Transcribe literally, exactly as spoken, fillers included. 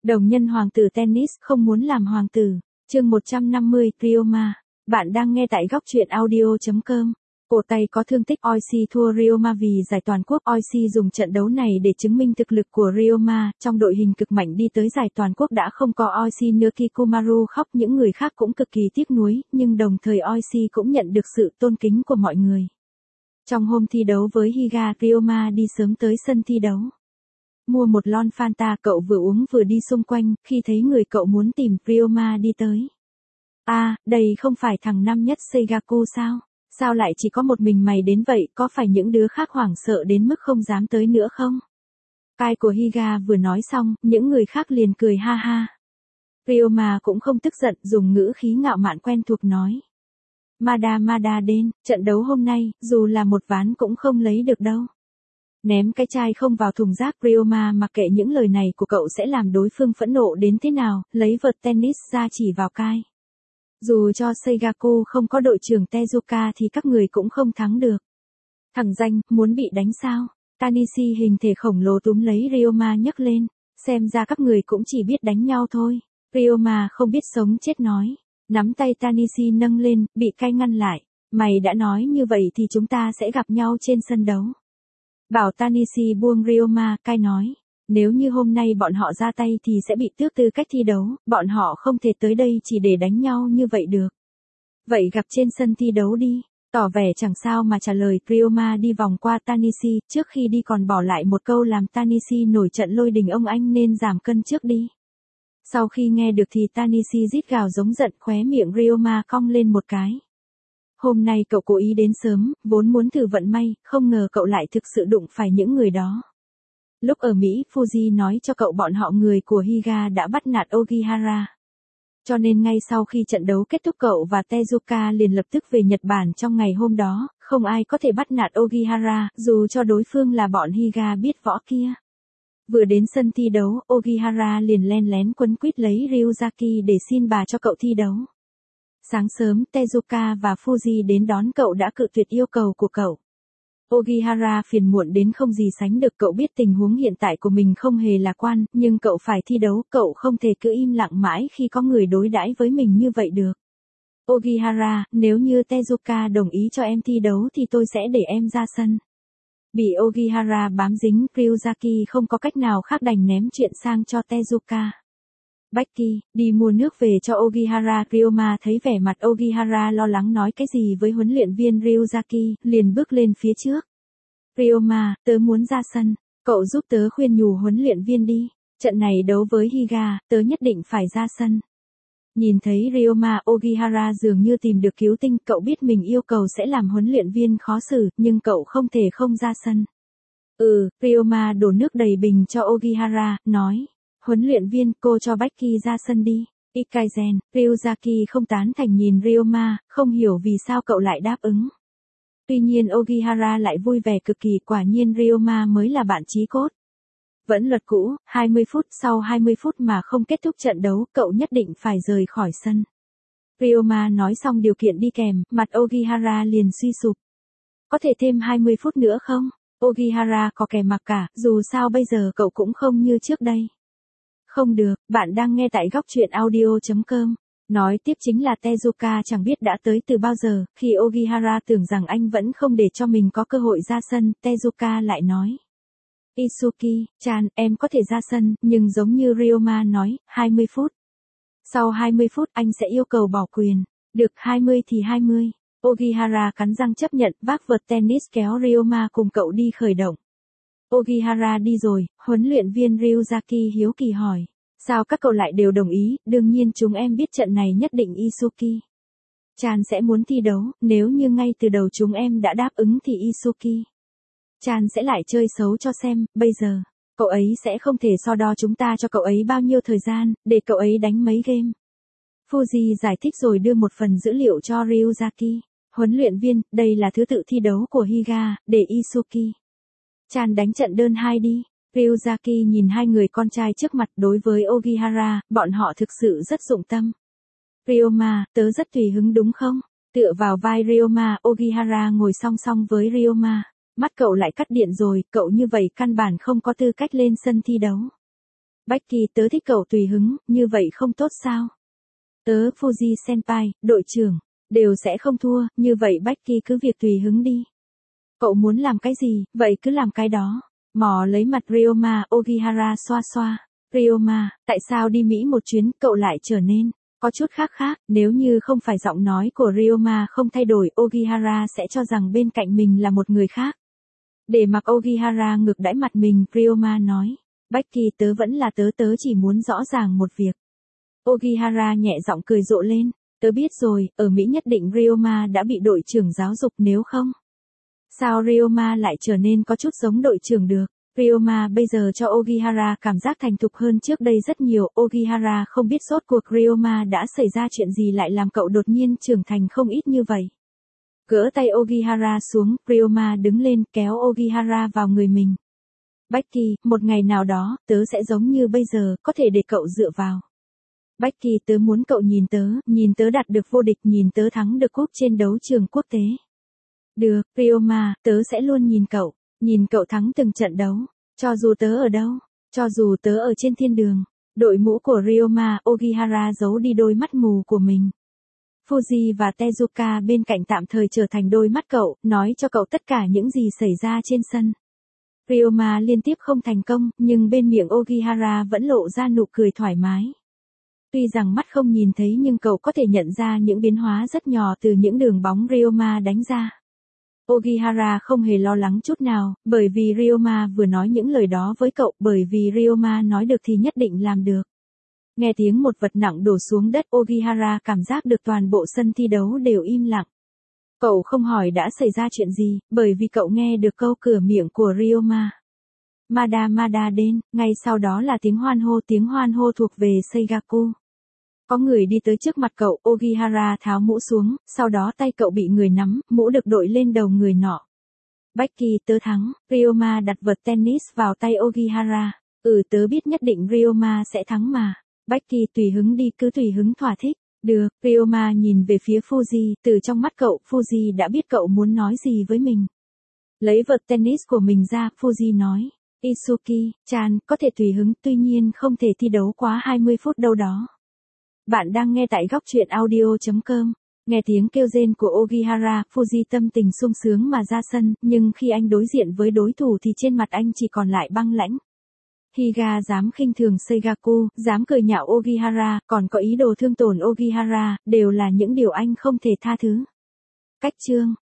Đồng nhân hoàng tử tennis không muốn làm hoàng tử. Chương một trăm năm mươi, Ryoma. Bạn đang nghe tại góc truyện audio chấm com. Cổ tay có thương tích, Oishi thua Ryoma vì giải toàn quốc. Oishi dùng trận đấu này để chứng minh thực lực của Ryoma. Trong đội hình cực mạnh đi tới giải toàn quốc đã không có Oishi nữa. Kikumaru khóc, những người khác cũng cực kỳ tiếc nuối, nhưng đồng thời Oishi cũng nhận được sự tôn kính của mọi người. Trong hôm thi đấu với Higa, Ryoma đi sớm tới sân thi đấu. Mua một lon Fanta, cậu vừa uống vừa đi xung quanh, khi thấy người cậu muốn tìm, Ryoma đi tới. À, đây không phải thằng năm nhất Seigaku sao? Sao lại chỉ có một mình mày đến vậy, có phải những đứa khác hoảng sợ đến mức không dám tới nữa không? Cai của Higa vừa nói xong, những người khác liền cười ha ha. Ryoma cũng không tức giận, dùng ngữ khí ngạo mạn quen thuộc nói. Mada Mada đến, trận đấu hôm nay, dù là một ván cũng không lấy được đâu. Ném cái chai không vào thùng rác. Ryoma mặc kệ những lời này của cậu sẽ làm đối phương phẫn nộ đến thế nào, lấy vợt tennis ra chỉ vào Kai. Dù cho Seigaku không có đội trưởng Tezuka thì các người cũng không thắng được. Thằng danh, muốn bị đánh sao? Tanishi hình thể khổng lồ túm lấy Ryoma nhấc lên. Xem ra các người cũng chỉ biết đánh nhau thôi. Ryoma không biết sống chết nói. Nắm tay Tanishi nâng lên, bị Kai ngăn lại. Mày đã nói như vậy thì chúng ta sẽ gặp nhau trên sân đấu. Bảo Tanishi buông Ryoma, Kai nói. Nếu như hôm nay bọn họ ra tay thì sẽ bị tước tư cách thi đấu, bọn họ không thể tới đây chỉ để đánh nhau như vậy được. Vậy gặp trên sân thi đấu đi, tỏ vẻ chẳng sao mà trả lời. Ryoma đi vòng qua Tanishi, trước khi đi còn bỏ lại một câu làm Tanishi nổi trận lôi đình, ông anh nên giảm cân trước đi. Sau khi nghe được thì Tanishi rít gào giống giận, khóe miệng Ryoma cong lên một cái. Hôm nay cậu cố ý đến sớm, vốn muốn thử vận may, không ngờ cậu lại thực sự đụng phải những người đó. Lúc ở Mỹ, Fuji nói cho cậu bọn họ người của Higa đã bắt nạt Ogihara. Cho nên ngay sau khi trận đấu kết thúc cậu và Tezuka liền lập tức về Nhật Bản trong ngày hôm đó, không ai có thể bắt nạt Ogihara, dù cho đối phương là bọn Higa biết võ kia. Vừa đến sân thi đấu, Ogihara liền len lén quấn quýt lấy Ryuzaki để xin bà cho cậu thi đấu. Sáng sớm, Tezuka và Fuji đến đón cậu đã cự tuyệt yêu cầu của cậu. Ogihara phiền muộn đến không gì sánh được, cậu biết tình huống hiện tại của mình không hề lạc quan, nhưng cậu phải thi đấu, cậu không thể cứ im lặng mãi khi có người đối đãi với mình như vậy được. Ogihara, nếu như Tezuka đồng ý cho em thi đấu thì tôi sẽ để em ra sân. Bị Ogihara bám dính, Ryuzaki không có cách nào khác đành ném chuyện sang cho Tezuka. Becky, đi mua nước về cho Ogihara. Ryoma thấy vẻ mặt Ogihara lo lắng nói cái gì với huấn luyện viên Ryuzaki, liền bước lên phía trước. Ryoma, tớ muốn ra sân, cậu giúp tớ khuyên nhủ huấn luyện viên đi, trận này đấu với Higa, tớ nhất định phải ra sân. Nhìn thấy Ryoma, Ogihara dường như tìm được cứu tinh, cậu biết mình yêu cầu sẽ làm huấn luyện viên khó xử, nhưng cậu không thể không ra sân. Ừ, Ryoma đổ nước đầy bình cho Ogihara, nói. Huấn luyện viên, cô cho Becky ra sân đi. Ikaizen, Ryuzaki không tán thành nhìn Ryoma, không hiểu vì sao cậu lại đáp ứng. Tuy nhiên Ogihara lại vui vẻ cực kỳ, quả nhiên Ryoma mới là bạn chí cốt. Vẫn luật cũ, hai mươi phút, sau hai mươi phút mà không kết thúc trận đấu, cậu nhất định phải rời khỏi sân. Ryoma nói xong điều kiện đi kèm, mặt Ogihara liền suy sụp. Có thể thêm hai mươi phút nữa không? Ogihara có kẻ mặc cả, dù sao bây giờ cậu cũng không như trước đây. Không được, bạn đang nghe tại góc truyện audio chấm com. Nói tiếp chính là Tezuka chẳng biết đã tới từ bao giờ, khi Ogihara tưởng rằng anh vẫn không để cho mình có cơ hội ra sân, Tezuka lại nói. Isuki-chan, em có thể ra sân, nhưng giống như Ryoma nói, hai mươi phút. Sau hai mươi phút anh sẽ yêu cầu bỏ quyền. Được, hai mươi thì hai mươi. Ogihara cắn răng chấp nhận, vác vợt tennis kéo Ryoma cùng cậu đi khởi động. Ogihara đi rồi, huấn luyện viên Ryuzaki hiếu kỳ hỏi. Sao các cậu lại đều đồng ý, đương nhiên chúng em biết trận này nhất định Isuki Chan sẽ muốn thi đấu, nếu như ngay từ đầu chúng em đã đáp ứng thì Isuki Chan sẽ lại chơi xấu cho xem, bây giờ, cậu ấy sẽ không thể so đo chúng ta cho cậu ấy bao nhiêu thời gian, để cậu ấy đánh mấy game. Fuji giải thích rồi đưa một phần dữ liệu cho Ryuzaki. Huấn luyện viên, đây là thứ tự thi đấu của Higa, để Isuki Chan đánh trận đơn hai đi. Ryuzaki nhìn hai người con trai trước mặt, đối với Ogihara, bọn họ thực sự rất dụng tâm. Ryoma, tớ rất tùy hứng đúng không? Tựa vào vai Ryoma, Ogihara ngồi song song với Ryoma. Mắt cậu lại cắt điện rồi, cậu như vậy căn bản không có tư cách lên sân thi đấu. Becky tớ thích cậu tùy hứng, như vậy không tốt sao? Tớ Fuji Senpai, đội trưởng, đều sẽ không thua, như vậy Becky cứ việc tùy hứng đi. Cậu muốn làm cái gì, vậy cứ làm cái đó. Mò lấy mặt Ryoma, Ogihara xoa xoa. Ryoma, tại sao đi Mỹ một chuyến, cậu lại trở nên có chút khác khác, nếu như không phải giọng nói của Ryoma không thay đổi, Ogihara sẽ cho rằng bên cạnh mình là một người khác. Để mặc Ogihara ngược đãi mặt mình, Ryoma nói, Becky tớ vẫn là tớ tớ chỉ muốn rõ ràng một việc. Ogihara nhẹ giọng cười rộ lên, tớ biết rồi, ở Mỹ nhất định Ryoma đã bị đội trưởng giáo dục nếu không. Sao Ryoma lại trở nên có chút giống đội trưởng được? Ryoma bây giờ cho Ogihara cảm giác thành thục hơn trước đây rất nhiều. Ogihara không biết sốt cuộc Ryoma đã xảy ra chuyện gì lại làm cậu đột nhiên trưởng thành không ít như vậy. Gỡ tay Ogihara xuống, Ryoma đứng lên kéo Ogihara vào người mình. Becky, một ngày nào đó, tớ sẽ giống như bây giờ, có thể để cậu dựa vào. Becky tớ muốn cậu nhìn tớ, nhìn tớ đạt được vô địch, nhìn tớ thắng được cúp trên đấu trường quốc tế. Được, Ryoma, tớ sẽ luôn nhìn cậu, nhìn cậu thắng từng trận đấu, cho dù tớ ở đâu, cho dù tớ ở trên thiên đường. Đội mũ của Ryoma, Ogihara giấu đi đôi mắt mù của mình. Fuji và Tezuka bên cạnh tạm thời trở thành đôi mắt cậu, nói cho cậu tất cả những gì xảy ra trên sân. Ryoma liên tiếp không thành công, nhưng bên miệng Ogihara vẫn lộ ra nụ cười thoải mái. Tuy rằng mắt không nhìn thấy nhưng cậu có thể nhận ra những biến hóa rất nhỏ từ những đường bóng Ryoma đánh ra. Ogihara không hề lo lắng chút nào, bởi vì Ryoma vừa nói những lời đó với cậu, bởi vì Ryoma nói được thì nhất định làm được. Nghe tiếng một vật nặng đổ xuống đất, Ogihara cảm giác được toàn bộ sân thi đấu đều im lặng. Cậu không hỏi đã xảy ra chuyện gì, bởi vì cậu nghe được câu cửa miệng của Ryoma. Mada Mada Den, ngay sau đó là tiếng hoan hô, tiếng hoan hô thuộc về Seigaku. Có người đi tới trước mặt cậu, Ogihara tháo mũ xuống, sau đó tay cậu bị người nắm, mũ được đội lên đầu người nọ. Becky tớ thắng, Ryoma đặt vợt tennis vào tay Ogihara. Ừ tớ biết nhất định Ryoma sẽ thắng mà. Becky tùy hứng đi, cứ tùy hứng thỏa thích. Được, Ryoma nhìn về phía Fuji, từ trong mắt cậu, Fuji đã biết cậu muốn nói gì với mình. Lấy vợt tennis của mình ra, Fuji nói, Itsuki-chan, có thể tùy hứng, tuy nhiên không thể thi đấu quá hai mươi phút đâu đó. Bạn đang nghe tại góc truyện audio chấm com. Nghe tiếng kêu rên của Ogihara, Fuji tâm tình sung sướng mà ra sân, nhưng khi anh đối diện với đối thủ thì trên mặt anh chỉ còn lại băng lãnh. Higa dám khinh thường Seigaku, dám cười nhạo Ogihara, còn có ý đồ thương tổn Ogihara, đều là những điều anh không thể tha thứ. Cách chương